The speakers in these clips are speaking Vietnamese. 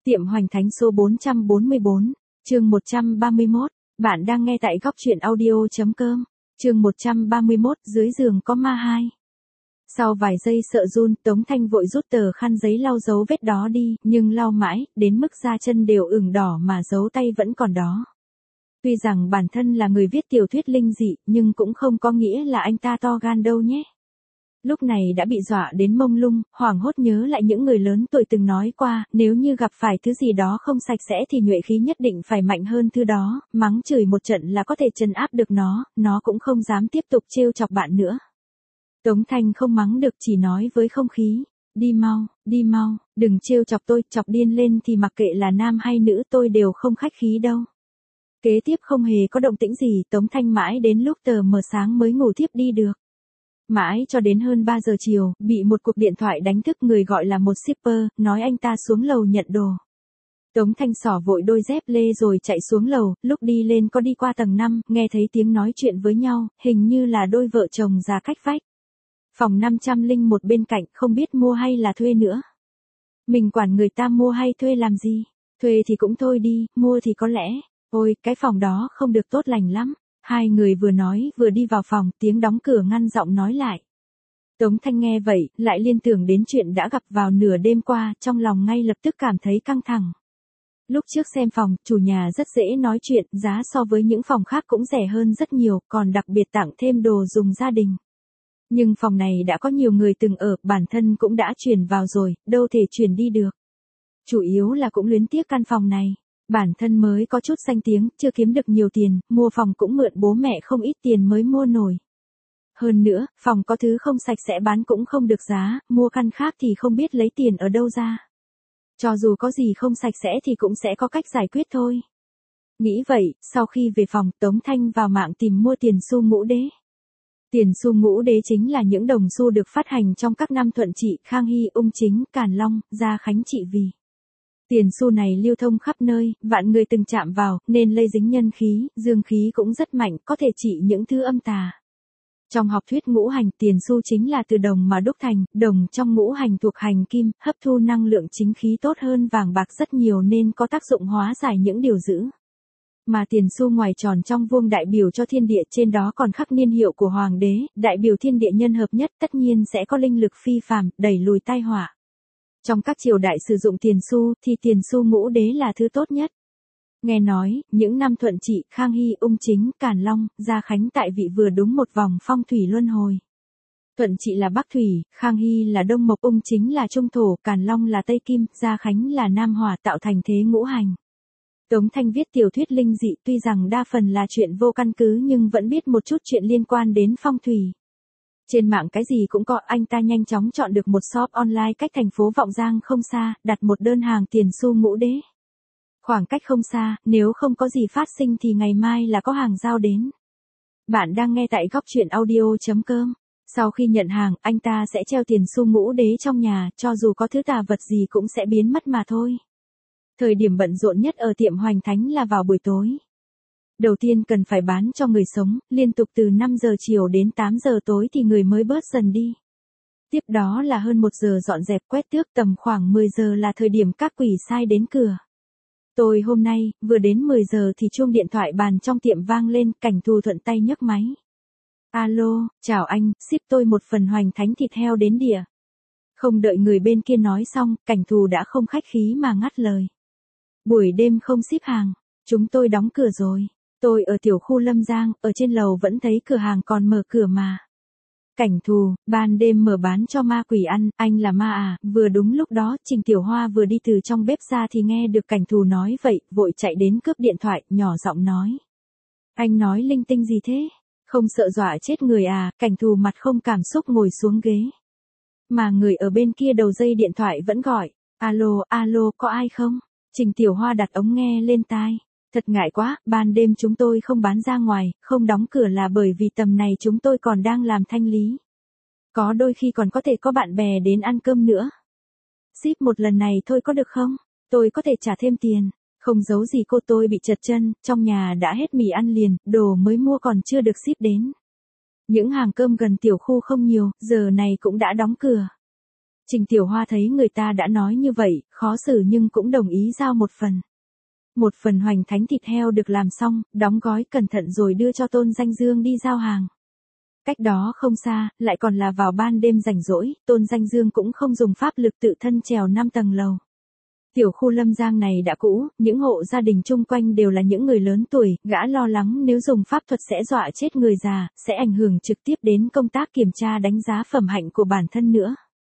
Tiệm Hoành Thánh số 444, chương 131, bạn đang nghe tại góc truyện audio.com, chương 131, dưới giường có ma 2. Sau vài giây sợ run, Tống Thanh vội rút tờ khăn giấy lau dấu vết đó đi, nhưng lau mãi, đến mức da chân đều ửng đỏ mà dấu tay vẫn còn đó. Tuy rằng bản thân là người viết tiểu thuyết linh dị, nhưng cũng không có nghĩa là anh ta to gan đâu nhé. Lúc này đã bị dọa đến mông lung, hoảng hốt nhớ lại những người lớn tuổi từng nói qua, nếu như gặp phải thứ gì đó không sạch sẽ thì nhuệ khí nhất định phải mạnh hơn thứ đó, mắng chửi một trận là có thể trấn áp được nó cũng không dám tiếp tục trêu chọc bạn nữa. Tống Thanh không mắng được, chỉ nói với không khí, đi mau, đừng trêu chọc tôi, chọc điên lên thì mặc kệ là nam hay nữ tôi đều không khách khí đâu. Kế tiếp không hề có động tĩnh gì, Tống Thanh mãi đến lúc tờ mờ sáng mới ngủ thiếp đi được. Mãi cho đến hơn 3 giờ chiều, bị một cuộc điện thoại đánh thức, người gọi là một shipper, nói anh ta xuống lầu nhận đồ. Tống Thanh xỏ vội đôi dép lê rồi chạy xuống lầu, lúc đi lên có đi qua tầng 5, nghe thấy tiếng nói chuyện với nhau, hình như là đôi vợ chồng già cách vách. Phòng 501 bên cạnh, không biết mua hay là thuê nữa. Mình quản người ta mua hay thuê làm gì, thuê thì cũng thôi đi, mua thì có lẽ, ôi, cái phòng đó không được tốt lành lắm. Hai người vừa nói vừa đi vào phòng, tiếng đóng cửa ngăn giọng nói lại. Tống Thanh nghe vậy, lại liên tưởng đến chuyện đã gặp vào nửa đêm qua, trong lòng ngay lập tức cảm thấy căng thẳng. Lúc trước xem phòng, chủ nhà rất dễ nói chuyện, giá so với những phòng khác cũng rẻ hơn rất nhiều, còn đặc biệt tặng thêm đồ dùng gia đình. Nhưng phòng này đã có nhiều người từng ở, bản thân cũng đã chuyển vào rồi, đâu thể chuyển đi được. Chủ yếu là cũng luyến tiếc căn phòng này. Bản thân mới có chút danh tiếng, chưa kiếm được nhiều tiền, mua phòng cũng mượn bố mẹ không ít tiền mới mua nổi. Hơn nữa, phòng có thứ không sạch sẽ bán cũng không được giá, mua căn khác thì không biết lấy tiền ở đâu ra. Cho dù có gì không sạch sẽ thì cũng sẽ có cách giải quyết thôi. Nghĩ vậy, sau khi về phòng, Tống Thanh vào mạng tìm mua tiền xu ngũ đế. Tiền xu ngũ đế chính là những đồng xu được phát hành trong các năm Thuận Trị, Khang Hy, Ung Chính, Càn Long, Gia Khánh trị vì. Tiền xu này lưu thông khắp nơi, vạn người từng chạm vào, nên lây dính nhân khí, dương khí cũng rất mạnh, có thể trị những thứ âm tà. Trong học thuyết ngũ hành, tiền xu chính là từ đồng mà đúc thành, đồng trong ngũ hành thuộc hành kim, hấp thu năng lượng chính khí tốt hơn vàng bạc rất nhiều nên có tác dụng hóa giải những điều dữ. Mà tiền xu ngoài tròn trong vuông đại biểu cho thiên địa, trên đó còn khắc niên hiệu của hoàng đế, đại biểu thiên địa nhân hợp nhất, tất nhiên sẽ có linh lực phi phàm, đẩy lùi tai họa. Trong các triều đại sử dụng tiền xu, thì tiền xu ngũ đế là thứ tốt nhất. Nghe nói, những năm Thuận Trị, Khang Hy, Ung Chính, Càn Long, Gia Khánh tại vị vừa đúng một vòng phong thủy luân hồi. Thuận Trị là Bắc Thủy, Khang Hy là Đông Mộc, Ung Chính là Trung Thổ, Càn Long là Tây Kim, Gia Khánh là Nam Hỏa, tạo thành thế ngũ hành. Tống Thanh viết tiểu thuyết linh dị, tuy rằng đa phần là chuyện vô căn cứ nhưng vẫn biết một chút chuyện liên quan đến phong thủy. Trên mạng cái gì cũng có, anh ta nhanh chóng chọn được một shop online cách thành phố Vọng Giang không xa, đặt một đơn hàng tiền xu ngũ đế. Khoảng cách không xa, nếu không có gì phát sinh thì ngày mai là có hàng giao đến. Bạn đang nghe tại góc truyện audio.com. Sau khi nhận hàng, anh ta sẽ treo tiền xu ngũ đế trong nhà, cho dù có thứ tà vật gì cũng sẽ biến mất mà thôi. Thời điểm bận rộn nhất ở tiệm Hoành Thánh là vào buổi tối. Đầu tiên cần phải bán cho người sống, liên tục từ 5 giờ chiều đến 8 giờ tối thì người mới bớt dần đi. Tiếp đó là hơn 1 giờ dọn dẹp quét tước, tầm khoảng 10 giờ là thời điểm các quỷ sai đến cửa. Tôi hôm nay, vừa đến 10 giờ thì chuông điện thoại bàn trong tiệm vang lên, Cảnh Thù thuận tay nhấc máy. Alo, chào anh, ship tôi một phần Hoành Thánh thịt heo đến đĩa. Không đợi người bên kia nói xong, Cảnh Thù đã không khách khí mà ngắt lời. Buổi đêm không ship hàng, chúng tôi đóng cửa rồi. Tôi ở tiểu khu Lâm Giang, ở trên lầu vẫn thấy cửa hàng còn mở cửa mà. Cảnh Thù, ban đêm mở bán cho ma quỷ ăn, anh là ma à? Vừa đúng lúc đó, Trình Tiểu Hoa vừa đi từ trong bếp ra thì nghe được Cảnh Thù nói vậy, vội chạy đến cướp điện thoại, nhỏ giọng nói. Anh nói linh tinh gì thế? Không sợ dọa chết người à? Cảnh Thù mặt không cảm xúc ngồi xuống ghế. Mà người ở bên kia đầu dây điện thoại vẫn gọi. Alo, có ai không? Trình Tiểu Hoa đặt ống nghe lên tai. Thật ngại quá, ban đêm chúng tôi không bán ra ngoài, không đóng cửa là bởi vì tầm này chúng tôi còn đang làm thanh lý. Có đôi khi còn có thể có bạn bè đến ăn cơm nữa. Ship một lần này thôi có được không? Tôi có thể trả thêm tiền. Không giấu gì cô, tôi bị trật chân, trong nhà đã hết mì ăn liền, đồ mới mua còn chưa được ship đến. Những hàng cơm gần tiểu khu không nhiều, giờ này cũng đã đóng cửa. Trình Tiểu Hoa thấy người ta đã nói như vậy, khó xử nhưng cũng đồng ý giao một phần. Một phần hoành thánh thịt heo được làm xong, đóng gói cẩn thận rồi đưa cho Tôn Danh Dương đi giao hàng. Cách đó không xa, lại còn là vào ban đêm rảnh rỗi, Tôn Danh Dương cũng không dùng pháp lực tự thân trèo 5 tầng lầu. Tiểu khu Lâm Giang này đã cũ, những hộ gia đình chung quanh đều là những người lớn tuổi, gã lo lắng nếu dùng pháp thuật sẽ dọa chết người già, sẽ ảnh hưởng trực tiếp đến công tác kiểm tra đánh giá phẩm hạnh của bản thân nữa.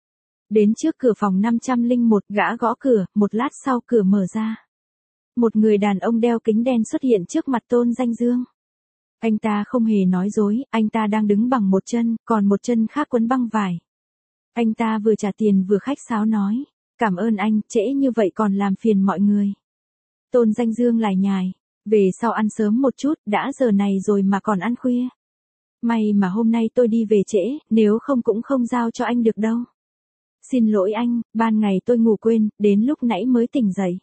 Đến trước cửa phòng 501, gã gõ cửa, một lát sau cửa mở ra. Một người đàn ông đeo kính đen xuất hiện trước mặt Tôn Danh Dương. Anh ta không hề nói dối, anh ta đang đứng bằng một chân, còn một chân khác quấn băng vải. Anh ta vừa trả tiền vừa khách sáo nói, cảm ơn anh, trễ như vậy còn làm phiền mọi người. Tôn Danh Dương lải nhải, về sau ăn sớm một chút, đã giờ này rồi mà còn ăn khuya. May mà hôm nay tôi đi về trễ, nếu không cũng không giao cho anh được đâu. Xin lỗi anh, ban ngày tôi ngủ quên, đến lúc nãy mới tỉnh dậy.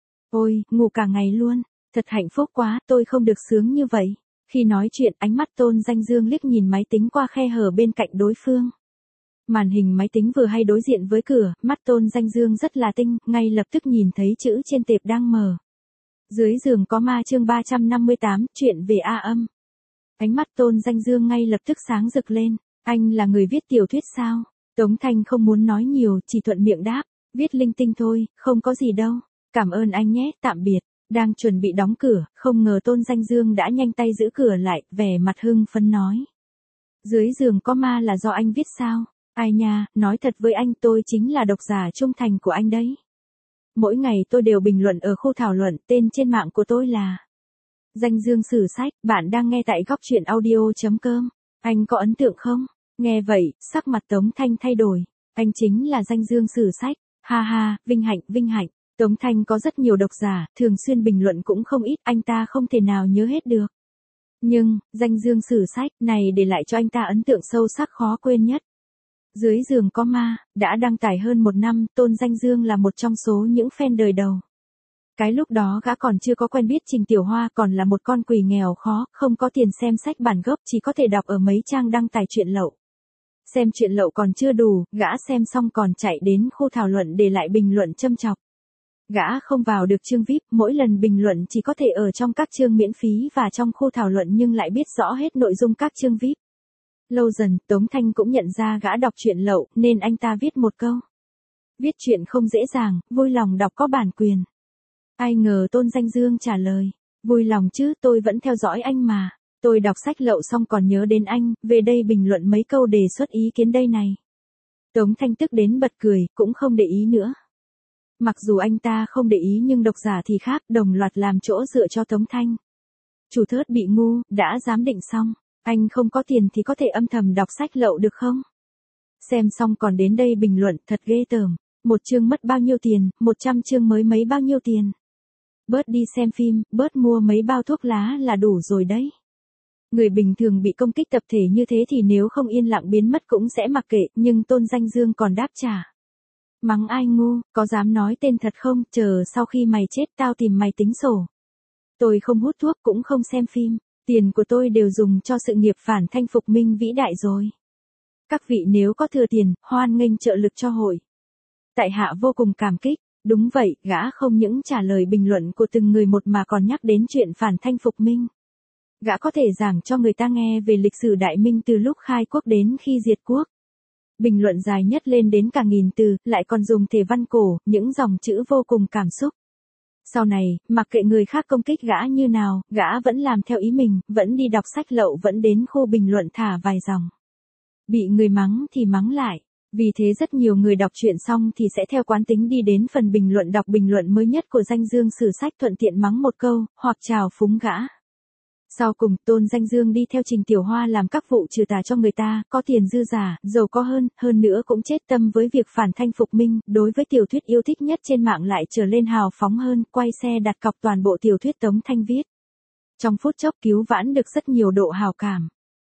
Ôi, ngủ cả ngày luôn, thật hạnh phúc quá, tôi không được sướng như vậy. Khi nói chuyện, ánh mắt Tôn Danh Dương liếc nhìn máy tính qua khe hở bên cạnh đối phương. Màn hình máy tính vừa hay đối diện với cửa, mắt Tôn Danh Dương rất là tinh, ngay lập tức nhìn thấy chữ trên tệp đang mở. Dưới giường có ma chương 358, chuyện về A Âm. Ánh mắt Tôn Danh Dương ngay lập tức sáng rực lên, anh là người viết tiểu thuyết sao? Tống Thanh không muốn nói nhiều, chỉ thuận miệng đáp, viết linh tinh thôi, không có gì đâu. Cảm ơn anh nhé, tạm biệt. Đang chuẩn bị đóng cửa, không ngờ Tôn Danh Dương đã nhanh tay giữ cửa lại, vẻ mặt hưng phấn nói. Dưới giường có ma là do anh viết sao? Ai nha, nói thật với anh, tôi chính là độc giả trung thành của anh đấy. Mỗi ngày tôi đều bình luận ở khu thảo luận, tên trên mạng của tôi là Danh Dương Sử Sách, bạn đang nghe tại góc truyện audio.com. Anh có ấn tượng không? Nghe vậy, sắc mặt Tống Thanh thay đổi. Anh chính là Danh Dương Sử Sách. Ha ha, vinh hạnh, vinh hạnh. Tống Thanh có rất nhiều độc giả, thường xuyên bình luận cũng không ít, anh ta không thể nào nhớ hết được. Nhưng, Danh Dương Sử Sách này để lại cho anh ta ấn tượng sâu sắc khó quên nhất. Dưới giường có ma, đã đăng tải hơn 1 năm, Tôn Danh Dương là một trong số những fan đời đầu. Cái lúc đó gã còn chưa có quen biết Trình Tiểu Hoa, còn là một con quỷ nghèo khó, không có tiền xem sách bản gốc, chỉ có thể đọc ở mấy trang đăng tải truyện lậu. Xem truyện lậu còn chưa đủ, gã xem xong còn chạy đến khu thảo luận để lại bình luận châm chọc. Gã không vào được chương VIP, mỗi lần bình luận chỉ có thể ở trong các chương miễn phí và trong khu thảo luận nhưng lại biết rõ hết nội dung các chương VIP. Lâu dần, Tống Thanh cũng nhận ra gã đọc truyện lậu, nên anh ta viết một câu. Viết truyện không dễ dàng, vui lòng đọc có bản quyền. Ai ngờ Tôn Danh Dương trả lời, vui lòng chứ, tôi vẫn theo dõi anh mà. Tôi đọc sách lậu xong còn nhớ đến anh, về đây bình luận mấy câu đề xuất ý kiến đây này. Tống Thanh tức đến bật cười, cũng không để ý nữa. Mặc dù anh ta không để ý nhưng độc giả thì khác, đồng loạt làm chỗ dựa cho Tống Thanh. Chủ thớt bị ngu, đã giám định xong. Anh không có tiền thì có thể âm thầm đọc sách lậu được không? Xem xong còn đến đây bình luận, thật ghê tởm. Một chương mất bao nhiêu tiền, 100 chương mới mấy bao nhiêu tiền. Bớt đi xem phim, bớt mua mấy bao thuốc lá là đủ rồi đấy. Người bình thường bị công kích tập thể như thế thì nếu không yên lặng biến mất cũng sẽ mặc kệ, nhưng Tôn Danh Dương còn đáp trả. Mắng ai ngu, có dám nói tên thật không, chờ sau khi mày chết tao tìm mày tính sổ. Tôi không hút thuốc cũng không xem phim, tiền của tôi đều dùng cho sự nghiệp phản thanh phục minh vĩ đại rồi. Các vị nếu có thừa tiền, hoan nghênh trợ lực cho hội. Tại hạ vô cùng cảm kích, đúng vậy, gã không những trả lời bình luận của từng người một mà còn nhắc đến chuyện phản thanh phục minh. Gã có thể giảng cho người ta nghe về lịch sử Đại Minh từ lúc khai quốc đến khi diệt quốc. Bình luận dài nhất lên đến cả 1000 từ, lại còn dùng thể văn cổ, những dòng chữ vô cùng cảm xúc. Sau này, mặc kệ người khác công kích gã như nào, gã vẫn làm theo ý mình, vẫn đi đọc sách lậu, vẫn đến khu bình luận thả vài dòng. Bị người mắng thì mắng lại. Vì thế rất nhiều người đọc truyện xong thì sẽ theo quán tính đi đến phần bình luận đọc bình luận mới nhất của Danh Dương Sử Sách thuận tiện mắng một câu, hoặc chào phúng gã. Sau cùng, Tôn Danh Dương đi theo Trình Tiểu Hoa làm các vụ trừ tà cho người ta, có tiền dư giả, giàu có hơn nữa cũng chết tâm với việc phản thanh phục minh, đối với tiểu thuyết yêu thích nhất trên mạng lại trở lên hào phóng hơn, quay xe đặt cọc toàn bộ tiểu thuyết Tống Thanh viết. Trong phút chốc cứu vãn được rất nhiều độ hào cảm.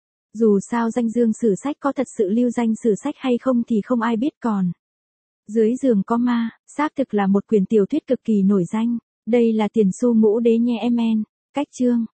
Dù sao Danh Dương Sử Sách có thật sự lưu danh sử sách hay không thì không ai biết còn. Dưới giường có ma, xác thực là một quyển tiểu thuyết cực kỳ nổi danh. Đây là Tiền Xu Ngũ Đế nhé em en. Cách chương